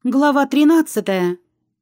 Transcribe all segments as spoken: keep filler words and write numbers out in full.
Глава тринадцатая.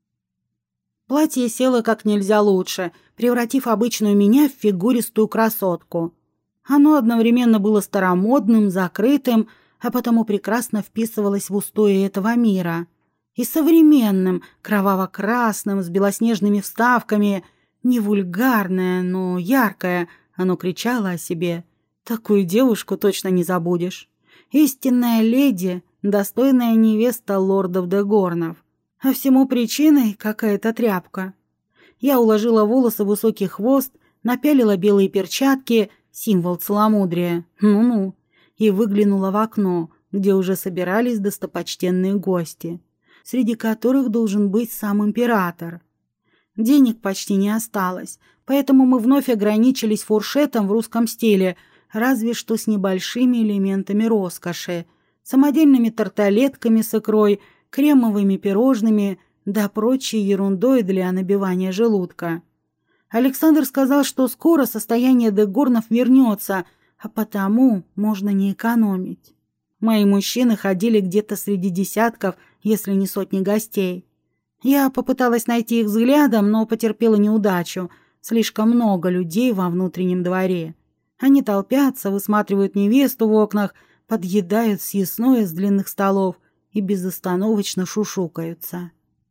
Платье село как нельзя лучше, превратив обычную меня в фигуристую красотку. Оно одновременно было старомодным, закрытым, а потому прекрасно вписывалось в устои этого мира. И современным, кроваво-красным, с белоснежными вставками, не вульгарное, но яркое, оно кричало о себе. Такую девушку точно не забудешь. Истинная леди, достойная невеста лордов де Горнов. А всему причиной какая-то тряпка. Я уложила волосы в высокий хвост, напялила белые перчатки, символ целомудрия, ну-ну, и выглянула в окно, где уже собирались достопочтенные гости, среди которых должен быть сам император. Денег почти не осталось, поэтому мы вновь ограничились фуршетом в русском стиле, разве что с небольшими элементами роскоши, самодельными тарталетками с икрой, кремовыми пирожными да прочей ерундой для набивания желудка. Александр сказал, что скоро состояние де Горнов вернется, а потому можно не экономить. Мои мужчины ходили где-то среди десятков, если не сотни гостей. Я попыталась найти их взглядом, но потерпела неудачу. Слишком много людей во внутреннем дворе. Они толпятся, высматривают невесту в окнах, подъедают съестное с длинных столов и безостановочно шушукаются.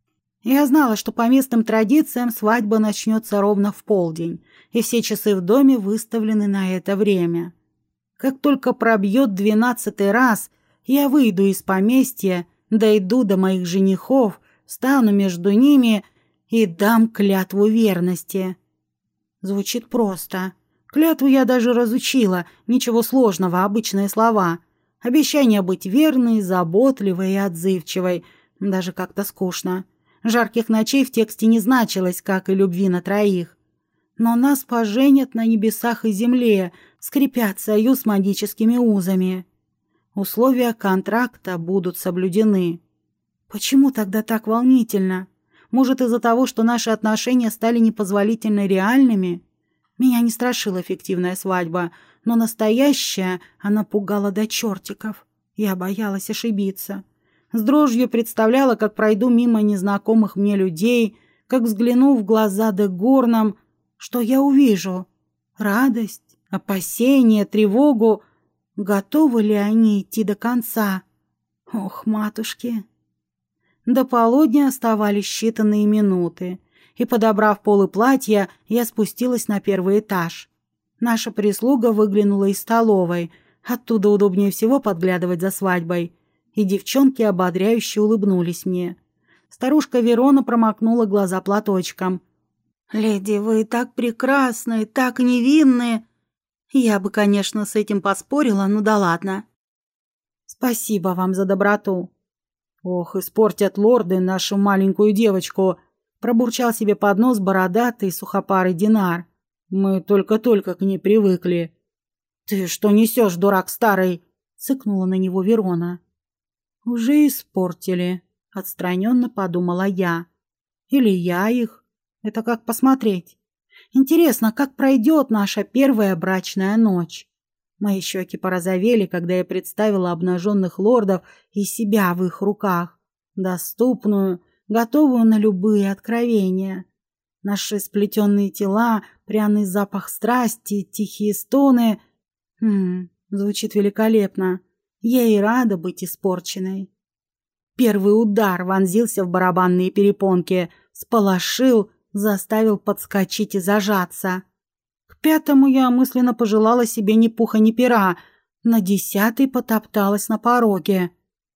Я знала, что по местным традициям свадьба начнется ровно в полдень, и все часы в доме выставлены на это время. Как только пробьет двенадцатый раз, я выйду из поместья, дойду до моих женихов, стану между ними и дам клятву верности. Звучит просто. Клятву я даже разучила, ничего сложного, обычные слова. Обещание быть верной, заботливой и отзывчивой. Даже как-то скучно. Жарких ночей в тексте не значилось, как и любви на троих. Но нас поженят на небесах и земле, скрепят союз магическими узами. Условия контракта будут соблюдены. Почему тогда так волнительно? Может, из-за того, что наши отношения стали непозволительно реальными? Меня не страшила фиктивная свадьба, но настоящая она пугала до чертиков. Я боялась ошибиться. С дрожью представляла, как пройду мимо незнакомых мне людей, как взгляну в глаза де Горнам, что я увижу? Радость, опасение, тревогу. Готовы ли они идти до конца? Ох, матушки! До полудня оставались считанные минуты, и, подобрав полы платья, я спустилась на первый этаж. Наша прислуга выглянула из столовой, оттуда удобнее всего подглядывать за свадьбой, и девчонки ободряюще улыбнулись мне. Старушка Верона промокнула глаза платочком. «Леди, вы так прекрасны, так невинны!» Я бы, конечно, с этим поспорила, но да ладно. «Спасибо вам за доброту». «Ох, испортят лорды нашу маленькую девочку», — пробурчал себе под нос бородатый сухопарый Динар. «Мы только-только к ней привыкли». «Ты что несешь, дурак старый?» — цыкнула на него Верона. «Уже испортили», — отстраненно подумала я. «Или я их. Это как посмотреть. Интересно, как пройдет наша первая брачная ночь?» Мои щеки порозовели, когда я представила обнаженных лордов и себя в их руках, доступную, готовую на любые откровения. Наши сплетенные тела, пряный запах страсти, тихие стоны. Хм, звучит великолепно. Я и рада быть испорченной. Первый удар вонзился в барабанные перепонки, сполошил, заставил подскочить и зажаться. К пятому я мысленно пожелала себе ни пуха, ни пера. На десятый потопталась на пороге.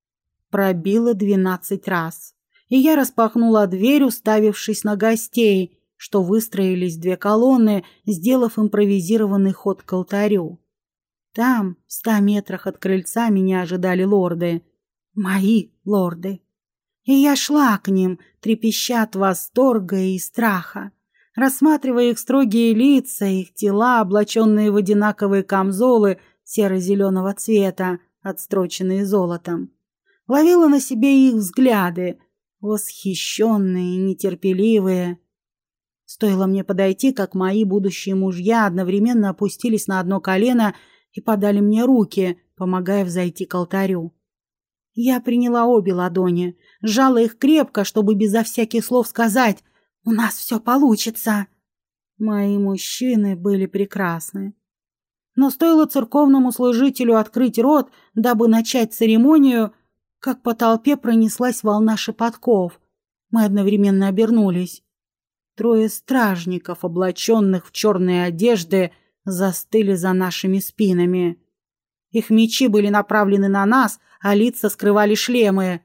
Пробила двенадцать раз. И я распахнула дверь, уставившись на гостей, что выстроились две колонны, сделав импровизированный ход к алтарю. Там, в ста метрах от крыльца, меня ожидали лорды. Мои лорды. И я шла к ним, трепеща от восторга и страха, рассматривая их строгие лица, их тела, облаченные в одинаковые камзолы серо-зеленого цвета, отстроченные золотом. Ловила на себе их взгляды, восхищенные, нетерпеливые. Стоило мне подойти, как мои будущие мужья одновременно опустились на одно колено и подали мне руки, помогая взойти к алтарю. Я приняла обе ладони, сжала их крепко, чтобы безо всяких слов сказать: «У нас все получится». Мои мужчины были прекрасны. Но стоило церковному служителю открыть рот, дабы начать церемонию, как по толпе пронеслась волна шепотков. Мы одновременно обернулись. Трое стражников, облаченных в черные одежды, застыли за нашими спинами. Их мечи были направлены на нас, а лица скрывали шлемы.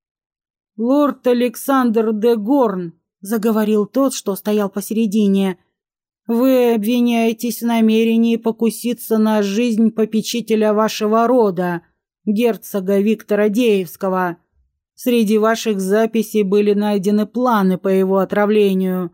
«Лорд Александр де Горн», — заговорил тот, что стоял посередине, — «вы обвиняетесь в намерении покуситься на жизнь попечителя вашего рода, герцога Виктора Деевского. Среди ваших записей были найдены планы по его отравлению».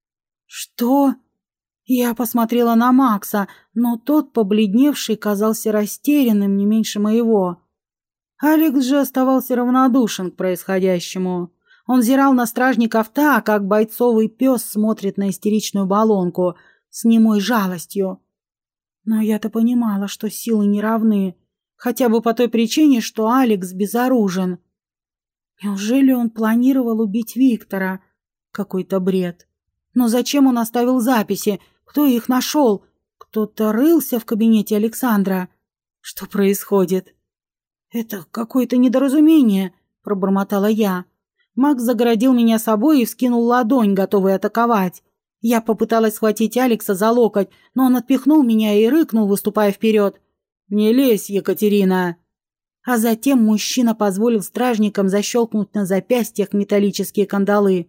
«Что?» Я посмотрела на Макса, но тот, побледневший, казался растерянным не меньше моего. Алекс же оставался равнодушен к происходящему. Он взирал на стражников так, как бойцовый пес смотрит на истеричную баллонку, с немой жалостью. Но я-то понимала, что силы не равны, хотя бы по той причине, что Алекс безоружен. Неужели он планировал убить Виктора? Какой-то бред. Но зачем он оставил записи? Кто их нашел? Кто-то рылся в кабинете Александра? Что происходит? «Это какое-то недоразумение», — пробормотала я. Макс загородил меня собой и вскинул ладонь, готовый атаковать. Я попыталась схватить Алекса за локоть, но он отпихнул меня и рыкнул, выступая вперед: «Не лезь, Екатерина!» А затем мужчина позволил стражникам защелкнуть на запястьях металлические кандалы.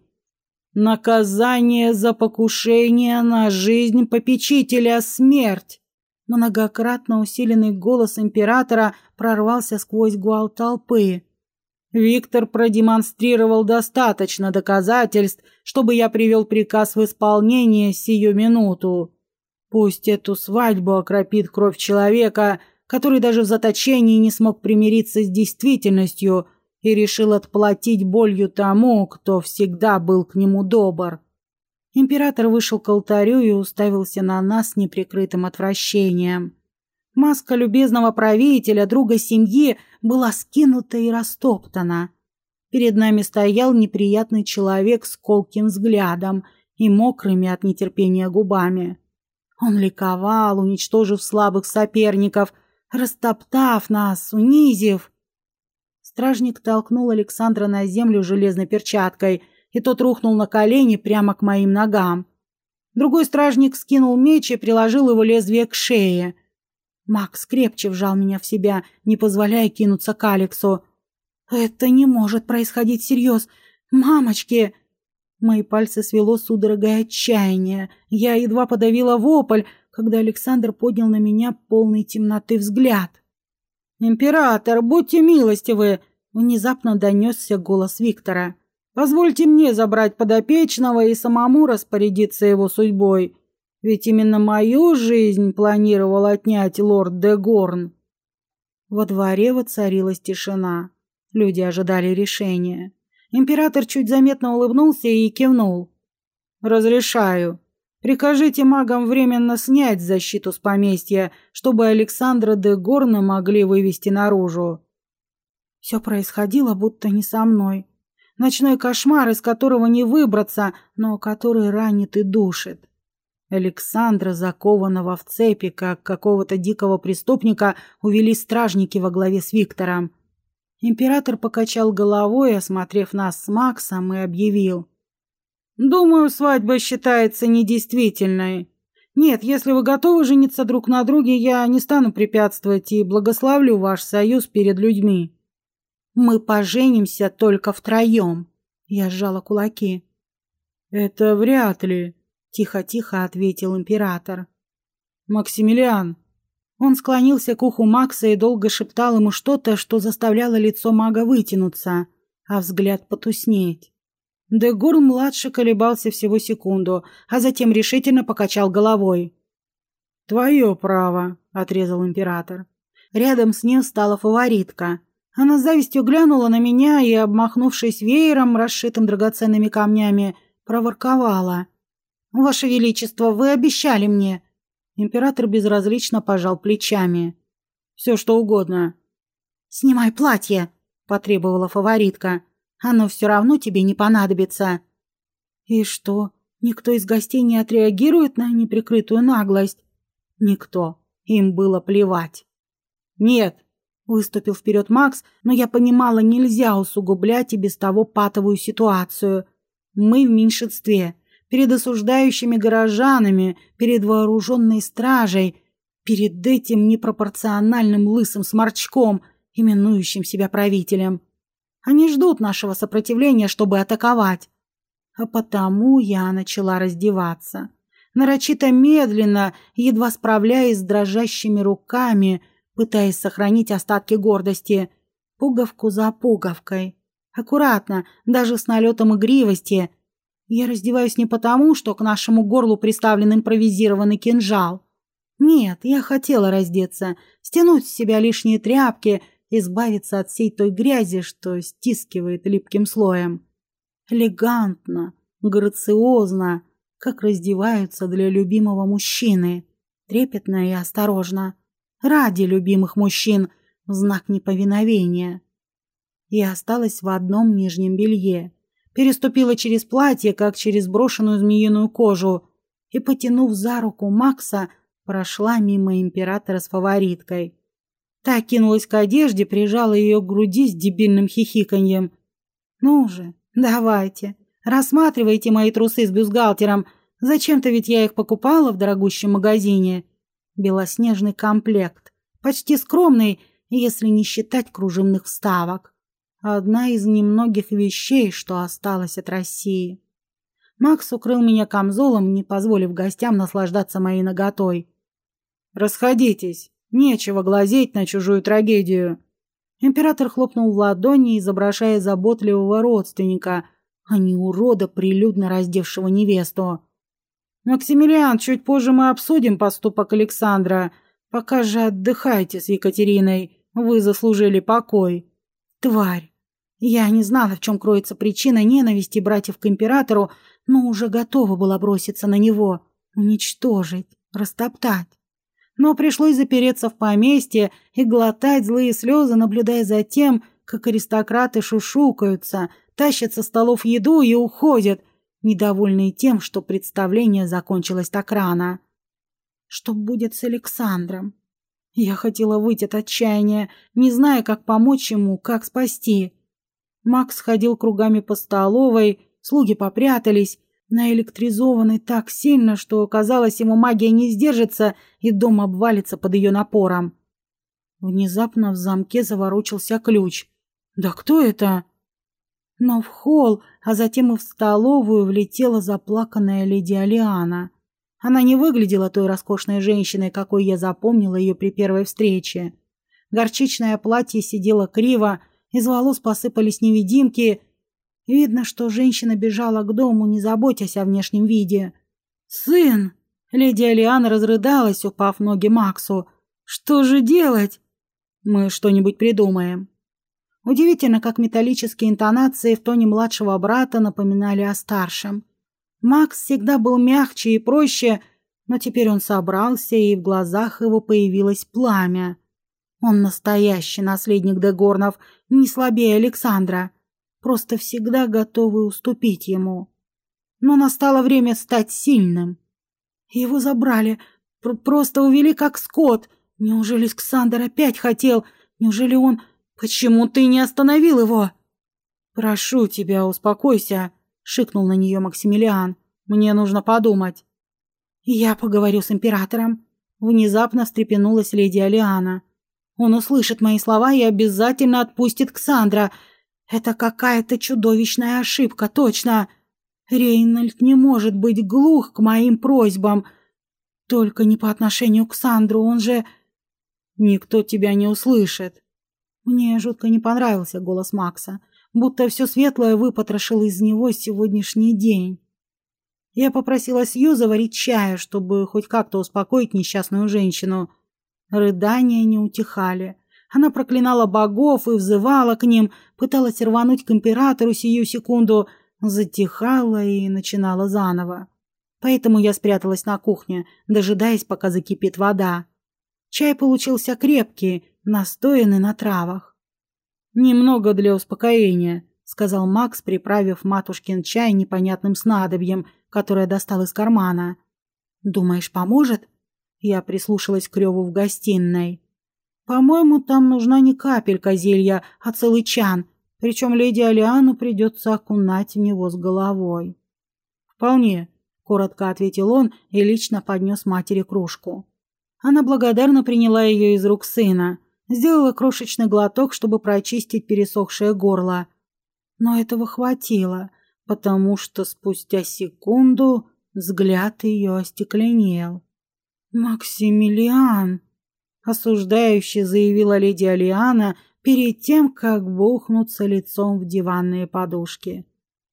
«Наказание за покушение на жизнь попечителя — смерть!» Многократно усиленный голос императора прорвался сквозь гвалт толпы. «Виктор продемонстрировал достаточно доказательств, чтобы я привел приказ в исполнение сию минуту. Пусть эту свадьбу окропит кровь человека, который даже в заточении не смог примириться с действительностью и решил отплатить болью тому, кто всегда был к нему добр». Император вышел к алтарю и уставился на нас с неприкрытым отвращением. Маска любезного правителя, друга семьи, была скинута и растоптана. Перед нами стоял неприятный человек с колким взглядом и мокрыми от нетерпения губами. Он ликовал, уничтожив слабых соперников, растоптав нас, унизив. Стражник толкнул Александра на землю железной перчаткой, и тот рухнул на колени прямо к моим ногам. Другой стражник скинул меч и приложил его лезвие к шее. Макс крепче вжал меня в себя, не позволяя кинуться к Алексу. «Это не может происходить всерьез! Мамочки!» Мои пальцы свело судорогой отчаяния. Я едва подавила вопль, когда Александр поднял на меня полный темноты взгляд. «Император, будьте милостивы!» — внезапно донесся голос Виктора. «Позвольте мне забрать подопечного и самому распорядиться его судьбой. Ведь именно мою жизнь планировал отнять лорд де Горн». Во дворе воцарилась тишина. Люди ожидали решения. Император чуть заметно улыбнулся и кивнул. «Разрешаю. Прикажите магам временно снять защиту с поместья, чтобы Александра де Горна могли вывести наружу». Все происходило будто не со мной. Ночной кошмар, из которого не выбраться, но который ранит и душит. Александра, закованного в цепи, как какого-то дикого преступника, увели стражники во главе с Виктором. Император покачал головой, осмотрев нас с Максом, и объявил: «Думаю, свадьба считается недействительной. Нет, если вы готовы жениться друг на друге, я не стану препятствовать и благословлю ваш союз перед людьми». «Мы поженимся только втроем», — я сжала кулаки. «Это вряд ли», — тихо-тихо ответил император. «Максимилиан». Он склонился к уху Макса и долго шептал ему что-то, что заставляло лицо мага вытянуться, а взгляд потуснеть. де Горн-младший колебался всего секунду, а затем решительно покачал головой. «Твое право», — отрезал император. Рядом с ним стала фаворитка. Она с завистью глянула на меня и, обмахнувшись веером, расшитым драгоценными камнями, проворковала: «Ваше Величество, вы обещали мне». Император безразлично пожал плечами. «Все, что угодно». «Снимай платье!» — потребовала фаворитка. «Оно все равно тебе не понадобится». «И что, никто из гостей не отреагирует на неприкрытую наглость?» «Никто. Им было плевать». «Нет», — выступил вперед Макс, но я понимала, нельзя усугублять и без того патовую ситуацию. Мы в меньшинстве, перед осуждающими горожанами, перед вооруженной стражей, перед этим непропорциональным лысым сморчком, именующим себя правителем. Они ждут нашего сопротивления, чтобы атаковать. А потому я начала раздеваться. Нарочито медленно, едва справляясь с дрожащими руками, пытаясь сохранить остатки гордости, пуговку за пуговкой. Аккуратно, даже с налетом игривости. Я раздеваюсь не потому, что к нашему горлу приставлен импровизированный кинжал. Нет, я хотела раздеться, стянуть с себя лишние тряпки, избавиться от всей той грязи, что стискивает липким слоем. Элегантно, грациозно, как раздеваются для любимого мужчины, трепетно и осторожно. Ради любимых мужчин, в знак неповиновения. И осталась в одном нижнем белье. Переступила через платье, как через брошенную змеиную кожу, и, потянув за руку Макса, прошла мимо императора с фавориткой. Та кинулась к одежде, прижала ее к груди с дебильным хихиканьем. «Ну же, давайте, рассматривайте мои трусы с бюстгальтером. Зачем-то ведь я их покупала в дорогущем магазине. Белоснежный комплект, почти скромный, если не считать кружевных вставок. Одна из немногих вещей, что осталось от России». Макс укрыл меня камзолом, не позволив гостям наслаждаться моей наготой. «Расходитесь, нечего глазеть на чужую трагедию». Император хлопнул в ладони, изображая заботливого родственника, а не урода, прилюдно раздевшего невесту. «Максимилиан, чуть позже мы обсудим поступок Александра. Пока же отдыхайте с Екатериной. Вы заслужили покой». Тварь! Я не знала, в чем кроется причина ненависти братьев к императору, но уже готова была броситься на него, уничтожить, растоптать. Но пришлось запереться в поместье и глотать злые слезы, наблюдая за тем, как аристократы шушукаются, тащат со столов еду и уходят, недовольные тем, что представление закончилось так рано. Что будет с Александром? Я хотела выйти от отчаяния, не зная, как помочь ему, как спасти. Макс ходил кругами по столовой, слуги попрятались, наэлектризованный так сильно, что, казалось, ему магия не сдержится, и дом обвалится под ее напором. Внезапно в замке заворочился ключ. «Да кто это?» Но в холл, а затем и в столовую влетела заплаканная леди Алиана. Она не выглядела той роскошной женщиной, какой я запомнила ее при первой встрече. Горчичное платье сидело криво, из волос посыпались невидимки. Видно, что женщина бежала к дому, не заботясь о внешнем виде. «Сын!» — леди Алиана разрыдалась, упав в ноги Максу. «Что же делать?» «Мы что-нибудь придумаем». Удивительно, как металлические интонации в тоне младшего брата напоминали о старшем. Макс всегда был мягче и проще, но теперь он собрался, и в глазах его появилось пламя. Он настоящий наследник Дегорнов, не слабее Александра, просто всегда готовый уступить ему. Но настало время стать сильным. Его забрали, пр- просто увели как скот. Неужели Александр опять хотел? Неужели он... Почему ты не остановил его? «Прошу тебя, успокойся», — шикнул на нее Максимилиан. «Мне нужно подумать». «Я поговорю с императором». Внезапно встрепенулась леди Алиана. «Он услышит мои слова и обязательно отпустит Ксандра. Это какая-то чудовищная ошибка, точно. Рейнольд не может быть глух к моим просьбам. Только не по отношению к Ксандру, он же...» «Никто тебя не услышит». Мне жутко не понравился голос Макса, будто все светлое выпотрошило из него сегодняшний день. Я попросила Сью заварить чаю, чтобы хоть как-то успокоить несчастную женщину. Рыдания не утихали. Она проклинала богов и взывала к ним, пыталась рвануть к императору сию секунду, затихала и начинала заново. Поэтому я спряталась на кухне, дожидаясь, пока закипит вода. Чай получился крепкий, настоянный на травах. «Немного для успокоения», — сказал Макс, приправив матушкин чай непонятным снадобьем, которое достал из кармана. «Думаешь, поможет?» Я прислушалась к реву в гостиной. «По-моему, там нужна не капелька зелья, а целый чан, причем леди Алиану придется окунать в него с головой». «Вполне», — коротко ответил он и лично поднес матери кружку. Она благодарно приняла ее из рук сына, сделала крошечный глоток, чтобы прочистить пересохшее горло. Но этого хватило, потому что спустя секунду взгляд ее остекленел. «Максимилиан!» — осуждающе заявила леди Алиана перед тем, как бухнуться лицом в диванные подушки.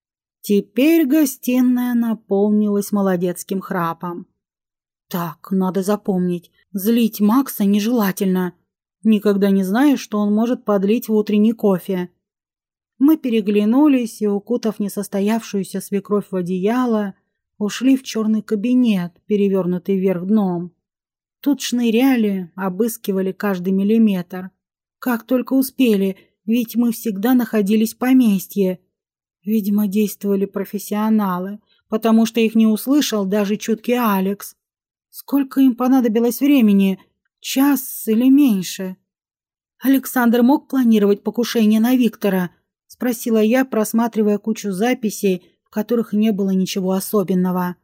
Теперь гостиная наполнилась молодецким храпом. «Так, надо запомнить, злить Макса нежелательно. Никогда не знаешь, что он может подлить в утренний кофе». Мы переглянулись и, укутав несостоявшуюся свекровь в одеяло, ушли в черный кабинет, перевернутый вверх дном. Тут шныряли, обыскивали каждый миллиметр. Как только успели, ведь мы всегда находились в поместье. Видимо, действовали профессионалы, потому что их не услышал даже чуткий Алекс. Сколько им понадобилось времени? Час или меньше? Александр мог планировать покушение на Виктора? Спросила я, просматривая кучу записей, в которых не было ничего особенного.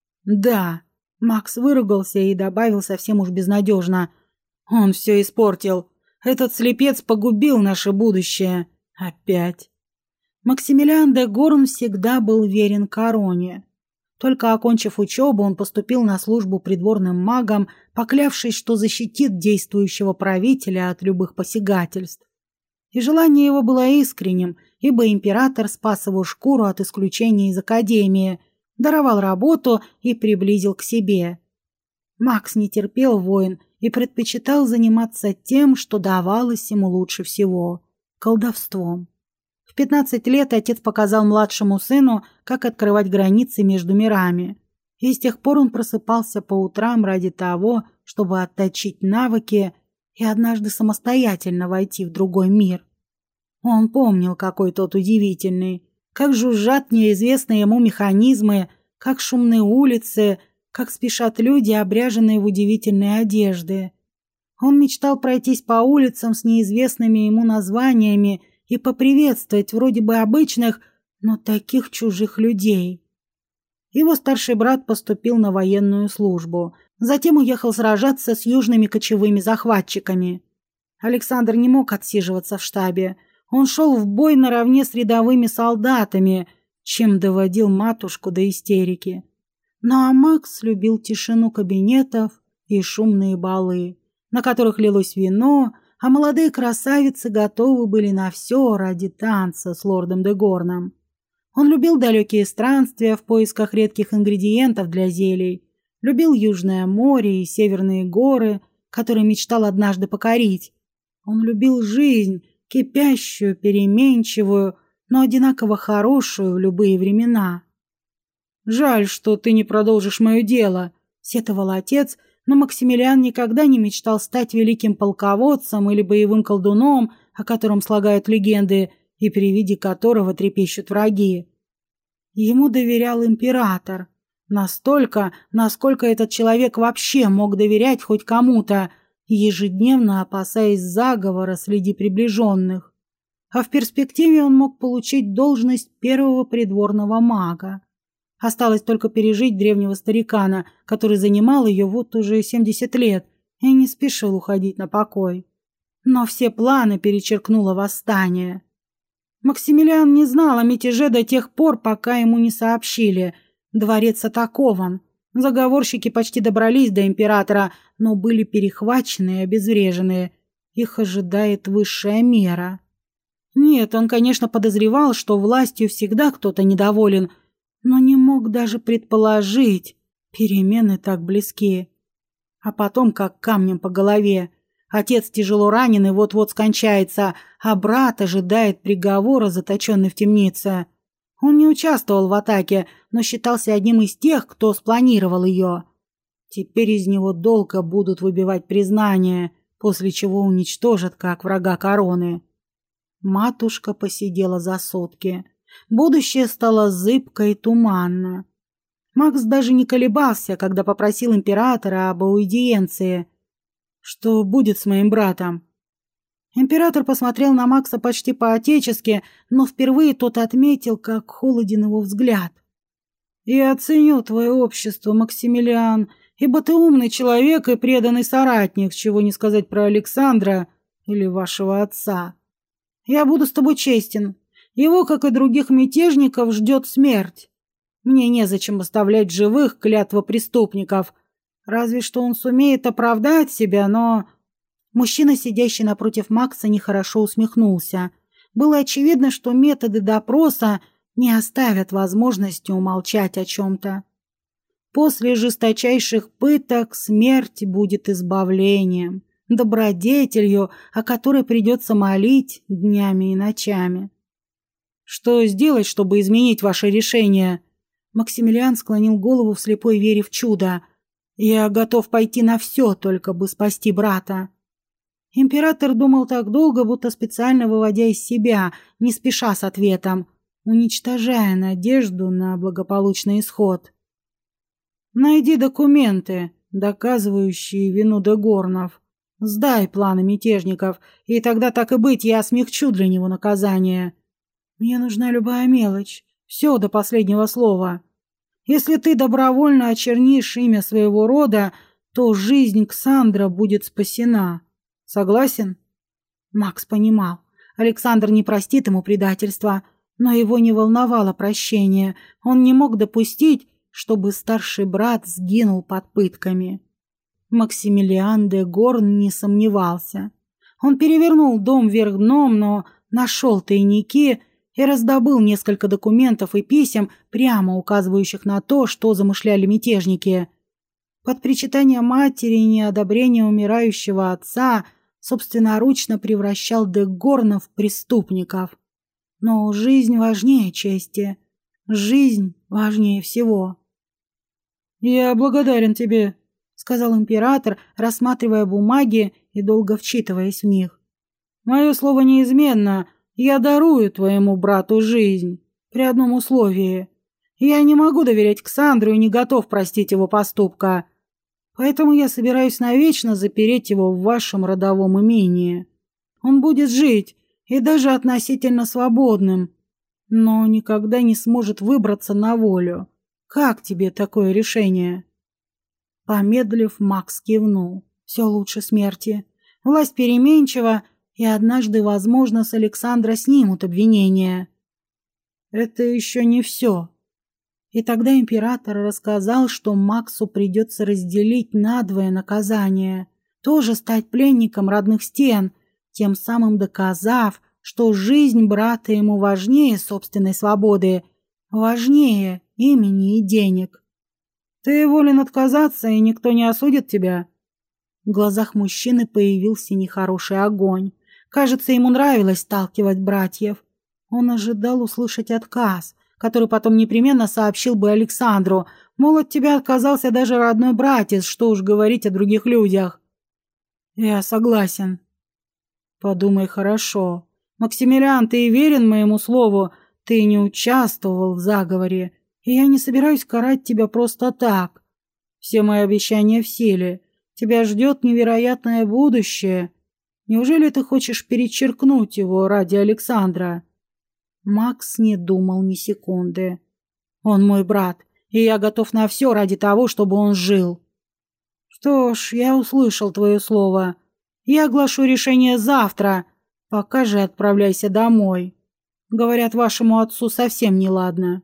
Да, Макс выругался и добавил совсем уж безнадежно. Он все испортил. Этот слепец погубил наше будущее. Опять. Максимилиан де Горн всегда был верен короне. Только окончив учебу, он поступил на службу придворным магом, поклявшись, что защитит действующего правителя от любых посягательств. И желание его было искренним, ибо император спас его шкуру от исключения из академии, даровал работу и приблизил к себе. Макс не терпел войн и предпочитал заниматься тем, что давалось ему лучше всего – колдовством. В пятнадцать лет отец показал младшему сыну, как открывать границы между мирами. И с тех пор он просыпался по утрам ради того, чтобы отточить навыки и однажды самостоятельно войти в другой мир. Он помнил, какой тот удивительный, как жужжат неизвестные ему механизмы, как шумные улицы, как спешат люди, обряженные в удивительные одежды. Он мечтал пройтись по улицам с неизвестными ему названиями и поприветствовать вроде бы обычных, но таких чужих людей. Его старший брат поступил на военную службу, затем уехал сражаться с южными кочевыми захватчиками. Александр не мог отсиживаться в штабе. Он шел в бой наравне с рядовыми солдатами, чем доводил матушку до истерики. Ну а Макс любил тишину кабинетов и шумные балы, на которых лилось вино, а молодые красавицы готовы были на все ради танца с лордом де Горном. Он любил далекие странствия в поисках редких ингредиентов для зелий, любил Южное море и северные горы, которые мечтал однажды покорить. Он любил жизнь, кипящую, переменчивую, но одинаково хорошую в любые времена. «Жаль, что ты не продолжишь мое дело», — сетовал отец, но Максимилиан никогда не мечтал стать великим полководцем или боевым колдуном, о котором слагают легенды и при виде которого трепещут враги. Ему доверял император. Настолько, насколько этот человек вообще мог доверять хоть кому-то, ежедневно опасаясь заговора среди приближенных. А в перспективе он мог получить должность первого придворного мага. Осталось только пережить древнего старикана, который занимал ее вот уже семьдесят лет и не спешил уходить на покой. Но все планы перечеркнуло восстание. Максимилиан не знал о мятеже до тех пор, пока ему не сообщили. Дворец атакован. Заговорщики почти добрались до императора, но были перехвачены и обезврежены. Их ожидает высшая мера. Нет, он, конечно, подозревал, что властью всегда кто-то недоволен, но не мог даже предположить, перемены так близки. А потом как камнем по голове. Отец тяжело ранен и вот-вот скончается, а брат ожидает приговора, заточенный в темнице. Он не участвовал в атаке, но считался одним из тех, кто спланировал ее. Теперь из него долго будут выбивать признание, после чего уничтожат как врага короны. Матушка посидела за сутки. Будущее стало зыбко и туманно. Макс даже не колебался, когда попросил императора об аудиенции. «Что будет с моим братом?» Император посмотрел на Макса почти по-отечески, но впервые тот отметил, как холоден его взгляд. «Я ценю твое общество, Максимилиан, ибо ты умный человек и преданный соратник, чего не сказать про Александра или вашего отца. Я буду с тобой честен. Его, как и других мятежников, ждет смерть. Мне незачем оставлять живых клятвопреступников. Разве что он сумеет оправдать себя, но...» Мужчина, сидящий напротив Макса, нехорошо усмехнулся. Было очевидно, что методы допроса не оставят возможности умолчать о чем-то. После жесточайших пыток смерть будет избавлением, добродетелью, о которой придется молить днями и ночами. «Что сделать, чтобы изменить ваше решение?» Максимилиан склонил голову в слепой вере в чудо. «Я готов пойти на все, только бы спасти брата». Император думал так долго, будто специально выводя из себя, не спеша с ответом, уничтожая надежду на благополучный исход. «Найди документы, доказывающие вину Дегорнов. Сдай планы мятежников, и тогда, так и быть, я смягчу для него наказание. Мне нужна любая мелочь, все до последнего слова. Если ты добровольно очернишь имя своего рода, то жизнь Ксандра будет спасена. Согласен?» Макс понимал. Александр не простит ему предательства, но его не волновало прощение. Он не мог допустить, чтобы старший брат сгинул под пытками. Максимилиан де Горн не сомневался. Он перевернул дом вверх дном, но нашел тайники и раздобыл несколько документов и писем, прямо указывающих на то, что замышляли мятежники. Под причитание матери и неодобрение умирающего отца собственноручно превращал де Горна в преступников. Но жизнь важнее чести. Жизнь важнее всего. «Я благодарен тебе», — сказал император, рассматривая бумаги и долго вчитываясь в них. «Мое слово неизменно. Я дарую твоему брату жизнь. При одном условии. Я не могу доверять Ксандру и не готов простить его поступка. Поэтому я собираюсь навечно запереть его в вашем родовом имении. Он будет жить, и даже относительно свободным, но никогда не сможет выбраться на волю. Как тебе такое решение?» Помедлив, Макс кивнул. Все лучше смерти. Власть переменчива, и однажды, возможно, с Александра снимут обвинения. Это еще не все. И тогда император рассказал, что Максу придется разделить надвое наказание, тоже стать пленником родных стен, тем самым доказав, что жизнь брата ему важнее собственной свободы, важнее имени и денег. «Ты волен отказаться, и никто не осудит тебя». В глазах мужчины появился нехороший огонь. Кажется, ему нравилось сталкивать братьев. Он ожидал услышать отказ, который потом непременно сообщил бы Александру, мол, от тебя отказался даже родной братец, что уж говорить о других людях. «Я согласен». «Подумай хорошо. Максимилиан, ты верен моему слову, ты не участвовал в заговоре, и я не собираюсь карать тебя просто так. Все мои обещания в силе. Тебя ждет невероятное будущее. Неужели ты хочешь перечеркнуть его ради Александра?» Макс не думал ни секунды. «Он мой брат, и я готов на все ради того, чтобы он жил». «Что ж, я услышал твое слово. Я оглашу решение завтра. Пока же отправляйся домой. Говорят, вашему отцу совсем неладно».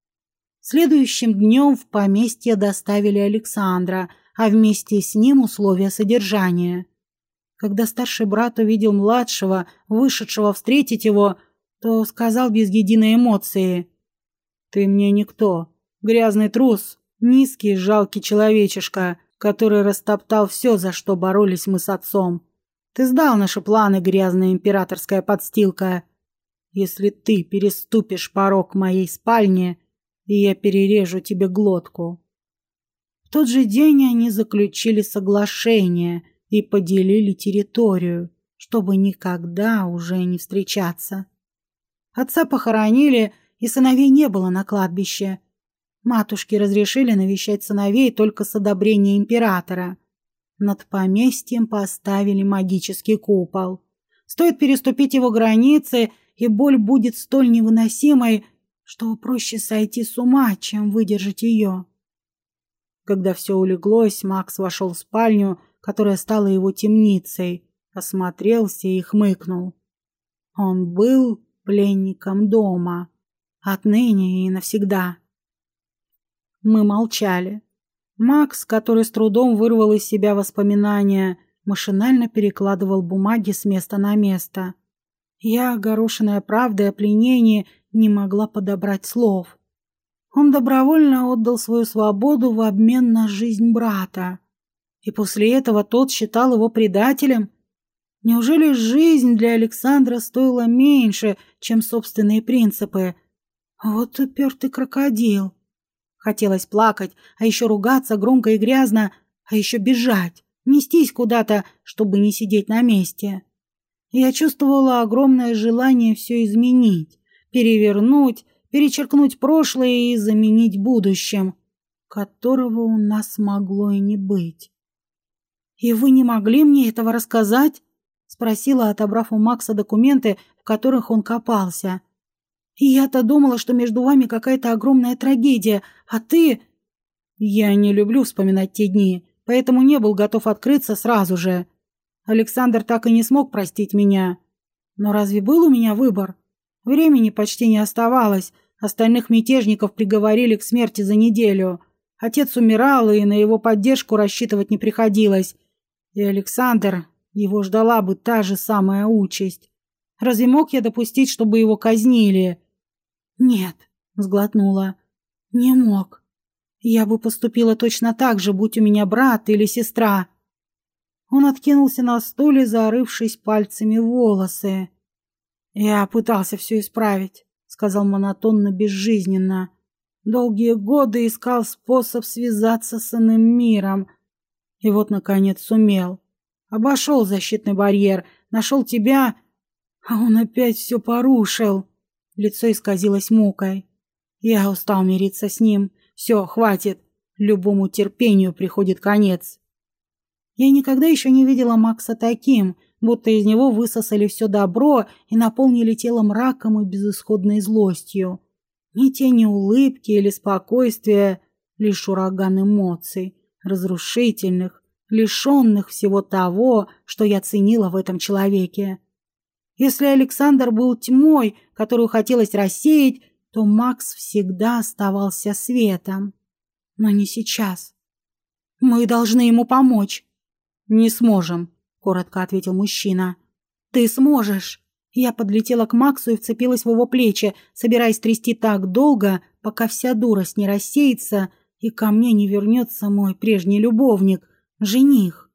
Следующим днем в поместье доставили Александра, а вместе с ним условия содержания. Когда старший брат увидел младшего, вышедшего встретить его, то сказал без единой эмоции: «Ты мне никто, грязный трус, низкий, жалкий человечишка, который растоптал все, за что боролись мы с отцом. Ты сдал наши планы, грязная императорская подстилка. Если ты переступишь порог моей спальни, я перережу тебе глотку». В тот же день они заключили соглашение и поделили территорию, чтобы никогда уже не встречаться. Отца похоронили, и сыновей не было на кладбище. Матушке разрешили навещать сыновей только с одобрения императора. Над поместьем поставили магический купол. Стоит переступить его границы, и боль будет столь невыносимой, что проще сойти с ума, чем выдержать ее. Когда все улеглось, Макс вошел в спальню, которая стала его темницей, осмотрелся и хмыкнул. Он был пленником дома. Отныне и навсегда. Мы молчали. Макс, который с трудом вырвал из себя воспоминания, машинально перекладывал бумаги с места на место. Я, огорошенная правдой о пленении, не могла подобрать слов. Он добровольно отдал свою свободу в обмен на жизнь брата. И после этого тот считал его предателем. Неужели жизнь для Александра стоила меньше, чем собственные принципы? Вот упертый крокодил. Хотелось плакать, а еще ругаться громко и грязно, а еще бежать, нестись куда-то, чтобы не сидеть на месте. Я чувствовала огромное желание все изменить, перевернуть, перечеркнуть прошлое и заменить будущим, которого у нас могло и не быть. «И вы не могли мне этого рассказать?» — спросила, отобрав у Макса документы, в которых он копался. «И я-то думала, что между вами какая-то огромная трагедия, а ты...» Я не люблю вспоминать те дни, поэтому не был готов открыться сразу же. Александр так и не смог простить меня. Но разве был у меня выбор? Времени почти не оставалось, остальных мятежников приговорили к смерти за неделю. Отец умирал, и на его поддержку рассчитывать не приходилось. И Александр, его ждала бы та же самая участь. Разве мог я допустить, чтобы его казнили? «Нет», — сглотнула, — «не мог. Я бы поступила точно так же, будь у меня брат или сестра». Он откинулся на стуле, зарывшись пальцами в волосы. «Я пытался все исправить», — сказал монотонно, безжизненно. «Долгие годы искал способ связаться с иным миром. И вот, наконец, сумел. Обошел защитный барьер, нашел тебя, а он опять все порушил». Лицо исказилось мукой. Я устал мириться с ним. Все, хватит. Любому терпению приходит конец. Я никогда еще не видела Макса таким, будто из него высосали все добро и наполнили тело мраком и безысходной злостью. Ни тени улыбки или спокойствия, лишь ураган эмоций, разрушительных, лишенных всего того, что я ценила в этом человеке. Если Александр был тьмой, которую хотелось рассеять, то Макс всегда оставался светом. Но не сейчас. «Мы должны ему помочь». «Не сможем», — коротко ответил мужчина. «Ты сможешь». Я подлетела к Максу и вцепилась в его плечи, собираясь трясти так долго, пока вся дурость не рассеется и ко мне не вернется мой прежний любовник, жених.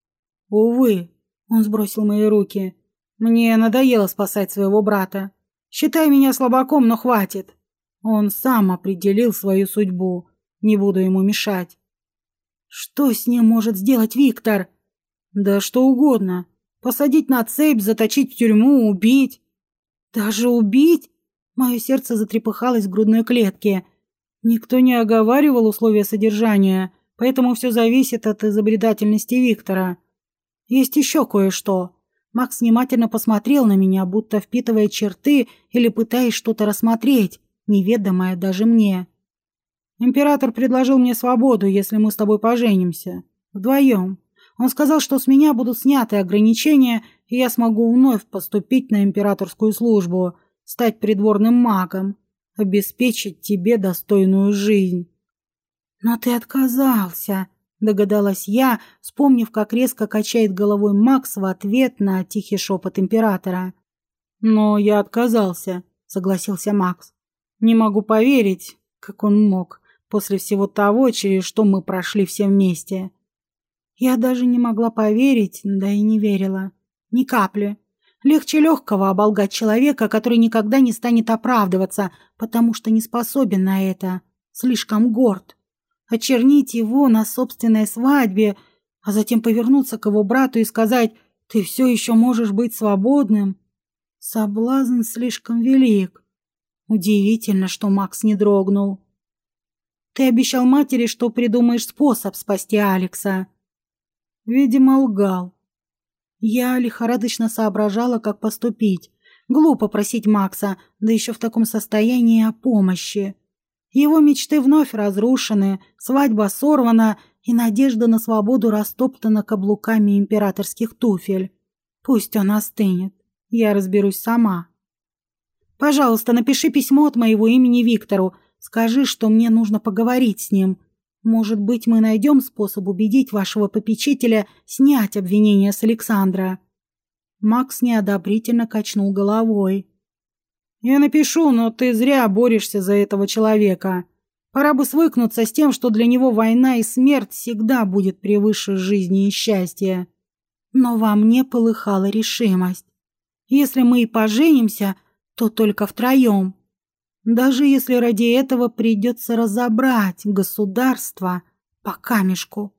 «Увы», — он сбросил мои руки, — «мне надоело спасать своего брата. Считай меня слабаком, но хватит. Он сам определил свою судьбу. Не буду ему мешать». «Что с ним может сделать Виктор?» «Да что угодно. Посадить на цепь, заточить в тюрьму, убить». «Даже убить?» Мое сердце затрепыхалось в грудной клетке. Никто не оговаривал условия содержания, поэтому все зависит от изобретательности Виктора. Есть еще кое-что. Макс внимательно посмотрел на меня, будто впитывая черты или пытаясь что-то рассмотреть, неведомое даже мне. «Император предложил мне свободу, если мы с тобой поженимся. Вдвоем. Он сказал, что с меня будут сняты ограничения, и я смогу вновь поступить на императорскую службу, стать придворным магом, обеспечить тебе достойную жизнь». «Но ты отказался», — догадалась я, вспомнив, как резко качает головой Макс в ответ на тихий шепот императора. «Но я отказался», — согласился Макс. «Не могу поверить, как он мог, после всего того, через что мы прошли все вместе». Я даже не могла поверить, да и не верила. Ни капли. Легче легкого оболгать человека, который никогда не станет оправдываться, потому что не способен на это. Слишком горд. Очернить его на собственной свадьбе, а затем повернуться к его брату и сказать: Ты все еще можешь быть свободным. Соблазн слишком велик. Удивительно, что Макс не дрогнул. Ты обещал матери, что придумаешь способ спасти Алекса. Видимо, лгал. Я лихорадочно соображала, как поступить. Глупо просить Макса, да еще в таком состоянии, о помощи. Его мечты вновь разрушены, свадьба сорвана, и надежда на свободу растоптана каблуками императорских туфель. Пусть он остынет. Я разберусь сама. Пожалуйста, напиши письмо от моего имени Виктору. Скажи, что мне нужно поговорить с ним. Может быть, мы найдем способ убедить вашего попечителя снять обвинение с Александра. Макс неодобрительно качнул головой. Я напишу, но ты зря борешься за этого человека. Пора бы свыкнуться с тем, что для него война и смерть всегда будет превыше жизни и счастья. Но во мне полыхала решимость. Если мы и поженимся, то только втроем. Даже если ради этого придется разобрать государство по камешку.